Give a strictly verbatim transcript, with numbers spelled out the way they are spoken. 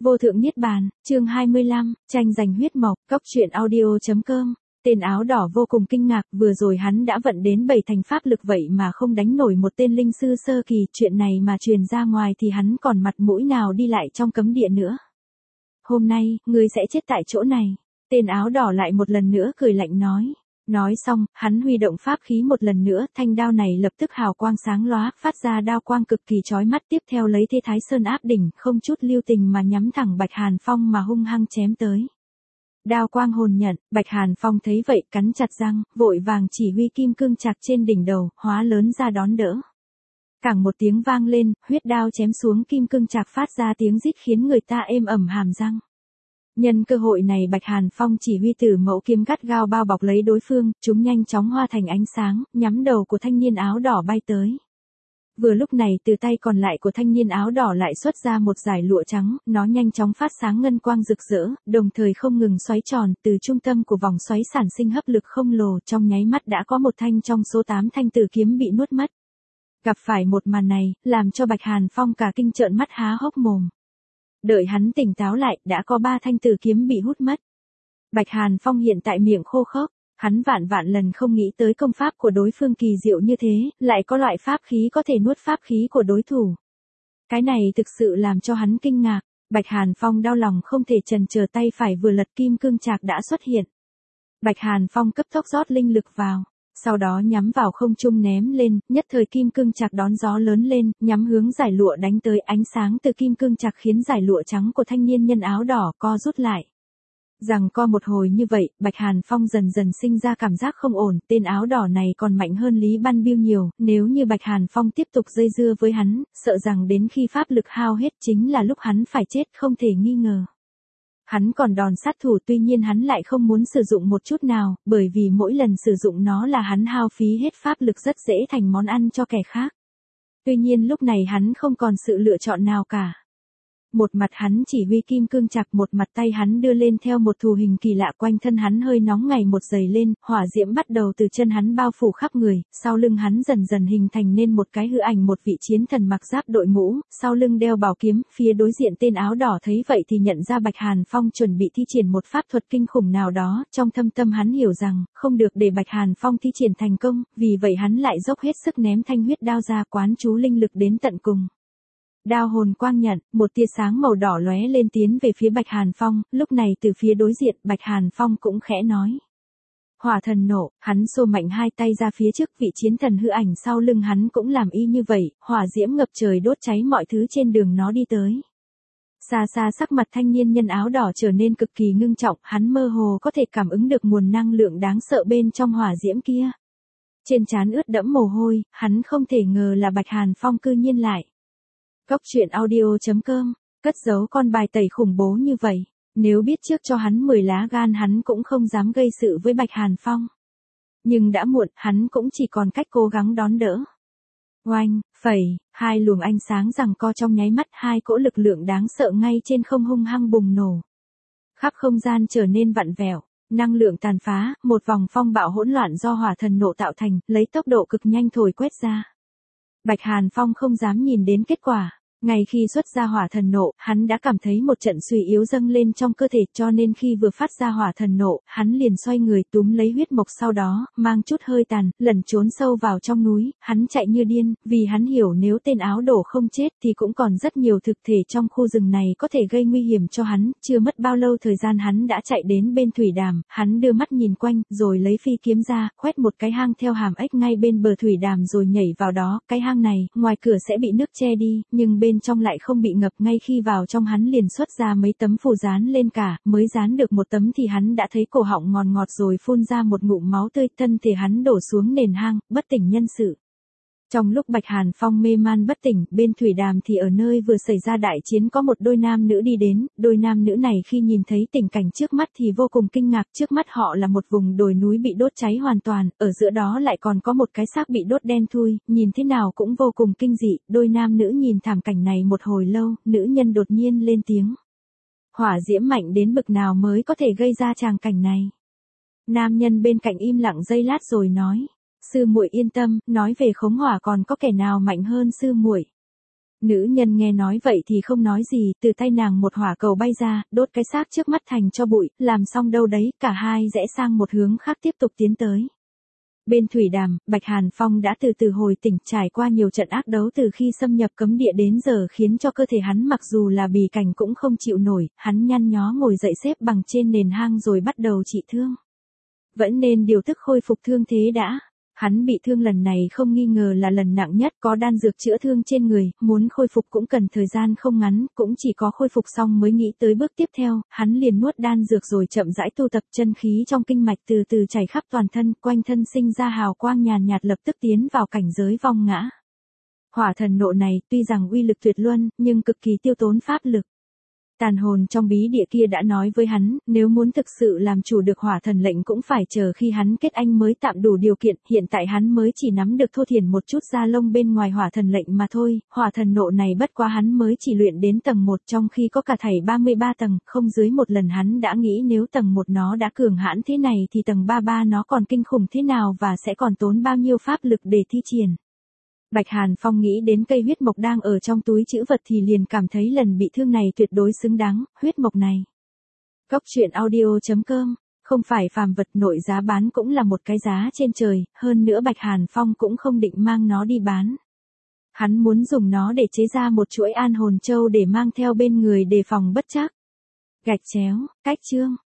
Vô thượng niết bàn, chương hai mươi lăm, tranh giành huyết mộc, cốc truyện audio.com. Tên áo đỏ vô cùng kinh ngạc, vừa rồi hắn đã vận đến bảy thành pháp lực vậy mà không đánh nổi một tên linh sư sơ kỳ, chuyện này mà truyền ra ngoài thì hắn còn mặt mũi nào đi lại trong cấm địa nữa. Hôm nay, ngươi sẽ chết tại chỗ này. Tên áo đỏ lại một lần nữa cười lạnh nói. Nói xong, hắn huy động pháp khí một lần nữa, thanh đao này lập tức hào quang sáng lóa, phát ra đao quang cực kỳ chói mắt, tiếp theo lấy thế Thái Sơn áp đỉnh, không chút lưu tình mà nhắm thẳng Bạch Hàn Phong mà hung hăng chém tới. Đao quang hồn nhận, Bạch Hàn Phong thấy vậy cắn chặt răng, vội vàng chỉ huy kim cương chạc trên đỉnh đầu, hóa lớn ra đón đỡ. Cảng một tiếng vang lên, huyết đao chém xuống, kim cương chạc phát ra tiếng rít khiến người ta êm ẩm hàm răng. Nhân cơ hội này Bạch Hàn Phong chỉ huy tử mẫu kiếm gắt gao bao bọc lấy đối phương, chúng nhanh chóng hóa thành ánh sáng, nhắm đầu của thanh niên áo đỏ bay tới. Vừa lúc này từ tay còn lại của thanh niên áo đỏ lại xuất ra một dải lụa trắng, nó nhanh chóng phát sáng ngân quang rực rỡ, đồng thời không ngừng xoáy tròn, từ trung tâm của vòng xoáy sản sinh hấp lực không lồ, trong nháy mắt đã có một thanh trong số tám thanh tử kiếm bị nuốt mất. Gặp phải một màn này, làm cho Bạch Hàn Phong cả kinh trợn mắt há hốc mồm. Đợi hắn tỉnh táo lại, đã có ba thanh tử kiếm bị hút mất. Bạch Hàn Phong hiện tại miệng khô khốc, hắn vạn vạn lần không nghĩ tới công pháp của đối phương kỳ diệu như thế, lại có loại pháp khí có thể nuốt pháp khí của đối thủ. Cái này thực sự làm cho hắn kinh ngạc, Bạch Hàn Phong đau lòng không thể chần chờ, tay phải vừa lật kim cương chạc đã xuất hiện. Bạch Hàn Phong cấp tốc rót linh lực vào. Sau đó nhắm vào không trung ném lên, nhất thời kim cương chạc đón gió lớn lên, nhắm hướng dải lụa đánh tới, ánh sáng từ kim cương chạc khiến dải lụa trắng của thanh niên nhân áo đỏ co rút lại. Rằng co một hồi như vậy, Bạch Hàn Phong dần dần sinh ra cảm giác không ổn, tên áo đỏ này còn mạnh hơn Lý Ban Biêu nhiều, nếu như Bạch Hàn Phong tiếp tục dây dưa với hắn, sợ rằng đến khi pháp lực hao hết chính là lúc hắn phải chết không thể nghi ngờ. Hắn còn đòn sát thủ, tuy nhiên hắn lại không muốn sử dụng một chút nào, bởi vì mỗi lần sử dụng nó là hắn hao phí hết pháp lực, rất dễ thành món ăn cho kẻ khác. Tuy nhiên lúc này hắn không còn sự lựa chọn nào cả. Một mặt hắn chỉ huy kim cương chạc, một mặt tay hắn đưa lên theo một thù hình kỳ lạ, quanh thân hắn hơi nóng ngày một dày lên, hỏa diễm bắt đầu từ chân hắn bao phủ khắp người, sau lưng hắn dần dần hình thành nên một cái hư ảnh, một vị chiến thần mặc giáp đội mũ, sau lưng đeo bảo kiếm, phía đối diện tên áo đỏ thấy vậy thì nhận ra Bạch Hàn Phong chuẩn bị thi triển một pháp thuật kinh khủng nào đó, trong thâm tâm hắn hiểu rằng, không được để Bạch Hàn Phong thi triển thành công, vì vậy hắn lại dốc hết sức ném thanh huyết đao ra, quán chú linh lực đến tận cùng. Đao hồn quang nhận, một tia sáng màu đỏ lóe lên tiến về phía Bạch Hàn Phong, lúc này từ phía đối diện, Bạch Hàn Phong cũng khẽ nói. Hỏa thần nộ, hắn xô mạnh hai tay ra phía trước, vị chiến thần hư ảnh sau lưng hắn cũng làm y như vậy, hỏa diễm ngập trời đốt cháy mọi thứ trên đường nó đi tới. Xa xa sắc mặt thanh niên nhân áo đỏ trở nên cực kỳ ngưng trọng, hắn mơ hồ có thể cảm ứng được nguồn năng lượng đáng sợ bên trong hỏa diễm kia. Trên trán ướt đẫm mồ hôi, hắn không thể ngờ là Bạch Hàn Phong cư nhiên lại. Cốc truyện audio.com, cất giấu con bài tẩy khủng bố như vậy, nếu biết trước cho hắn mười lá gan hắn cũng không dám gây sự với Bạch Hàn Phong. Nhưng đã muộn, hắn cũng chỉ còn cách cố gắng đón đỡ. Oanh, phẩy, hai luồng ánh sáng giằng co trong nháy mắt, hai cỗ lực lượng đáng sợ ngay trên không hung hăng bùng nổ. Khắp không gian trở nên vặn vẹo, năng lượng tàn phá, một vòng phong bạo hỗn loạn do hỏa thần nộ tạo thành, lấy tốc độ cực nhanh thổi quét ra. Bạch Hàn Phong không dám nhìn đến kết quả. Ngay khi xuất ra hỏa thần nộ, hắn đã cảm thấy một trận suy yếu dâng lên trong cơ thể, cho nên khi vừa phát ra hỏa thần nộ, hắn liền xoay người túm lấy huyết mộc, sau đó, mang chút hơi tàn, lẩn trốn sâu vào trong núi, hắn chạy như điên, vì hắn hiểu nếu tên áo đổ không chết thì cũng còn rất nhiều thực thể trong khu rừng này có thể gây nguy hiểm cho hắn, chưa mất bao lâu thời gian hắn đã chạy đến bên thủy đàm, hắn đưa mắt nhìn quanh, rồi lấy phi kiếm ra, khoét một cái hang theo hàm ếch ngay bên bờ thủy đàm rồi nhảy vào đó, cái hang này, ngoài cửa sẽ bị nước che đi, nhưng bên Bên trong lại không bị ngập, ngay khi vào trong hắn liền xuất ra mấy tấm phù dán lên cả, mới dán được một tấm thì hắn đã thấy cổ họng ngọt ngọt rồi phun ra một ngụm máu tươi, thân thể hắn đổ xuống nền hang, bất tỉnh nhân sự. Trong lúc Bạch Hàn Phong mê man bất tỉnh, bên thủy đàm thì ở nơi vừa xảy ra đại chiến có một đôi nam nữ đi đến, đôi nam nữ này khi nhìn thấy tình cảnh trước mắt thì vô cùng kinh ngạc, trước mắt họ là một vùng đồi núi bị đốt cháy hoàn toàn, ở giữa đó lại còn có một cái xác bị đốt đen thui, nhìn thế nào cũng vô cùng kinh dị, đôi nam nữ nhìn thảm cảnh này một hồi lâu, nữ nhân đột nhiên lên tiếng. Hỏa diễm mạnh đến bực nào mới có thể gây ra tràng cảnh này? Nam nhân bên cạnh im lặng giây lát rồi nói. Sư muội yên tâm, nói về khống hỏa còn có kẻ nào mạnh hơn sư muội. Nữ nhân nghe nói vậy thì không nói gì, từ tay nàng một hỏa cầu bay ra, đốt cái xác trước mắt thành cho bụi, làm xong đâu đấy, cả hai rẽ sang một hướng khác tiếp tục tiến tới. Bên thủy đàm, Bạch Hàn Phong đã từ từ hồi tỉnh, trải qua nhiều trận ác đấu từ khi xâm nhập cấm địa đến giờ khiến cho cơ thể hắn mặc dù là bì cảnh cũng không chịu nổi, hắn nhăn nhó ngồi dậy xếp bằng trên nền hang rồi bắt đầu trị thương. Vẫn nên điều tức khôi phục thương thế đã. Hắn bị thương lần này không nghi ngờ là lần nặng nhất, có đan dược chữa thương trên người, muốn khôi phục cũng cần thời gian không ngắn, cũng chỉ có khôi phục xong mới nghĩ tới bước tiếp theo, hắn liền nuốt đan dược rồi chậm rãi tu tập, chân khí trong kinh mạch từ từ chảy khắp toàn thân, quanh thân sinh ra hào quang nhàn nhạt, lập tức tiến vào cảnh giới vong ngã. Hỏa thần nộ này tuy rằng uy lực tuyệt luân, nhưng cực kỳ tiêu tốn pháp lực. Tàn hồn trong bí địa kia đã nói với hắn, nếu muốn thực sự làm chủ được hỏa thần lệnh cũng phải chờ khi hắn kết anh mới tạm đủ điều kiện, hiện tại hắn mới chỉ nắm được thô thiển một chút da lông bên ngoài hỏa thần lệnh mà thôi, hỏa thần nộ này bất quá hắn mới chỉ luyện đến tầng một trong khi có cả thảy ba mươi ba tầng, không dưới một lần hắn đã nghĩ nếu tầng một nó đã cường hãn thế này thì tầng ba mươi ba nó còn kinh khủng thế nào và sẽ còn tốn bao nhiêu pháp lực để thi triển. Bạch Hàn Phong nghĩ đến cây huyết mộc đang ở trong túi trữ vật thì liền cảm thấy lần bị thương này tuyệt đối xứng đáng, huyết mộc này. Cốc truyện audio chấm com, không phải phàm vật, nội giá bán cũng là một cái giá trên trời, hơn nữa Bạch Hàn Phong cũng không định mang nó đi bán. Hắn muốn dùng nó để chế ra một chuỗi an hồn châu để mang theo bên người đề phòng bất trắc. Gạch chéo, cách chương.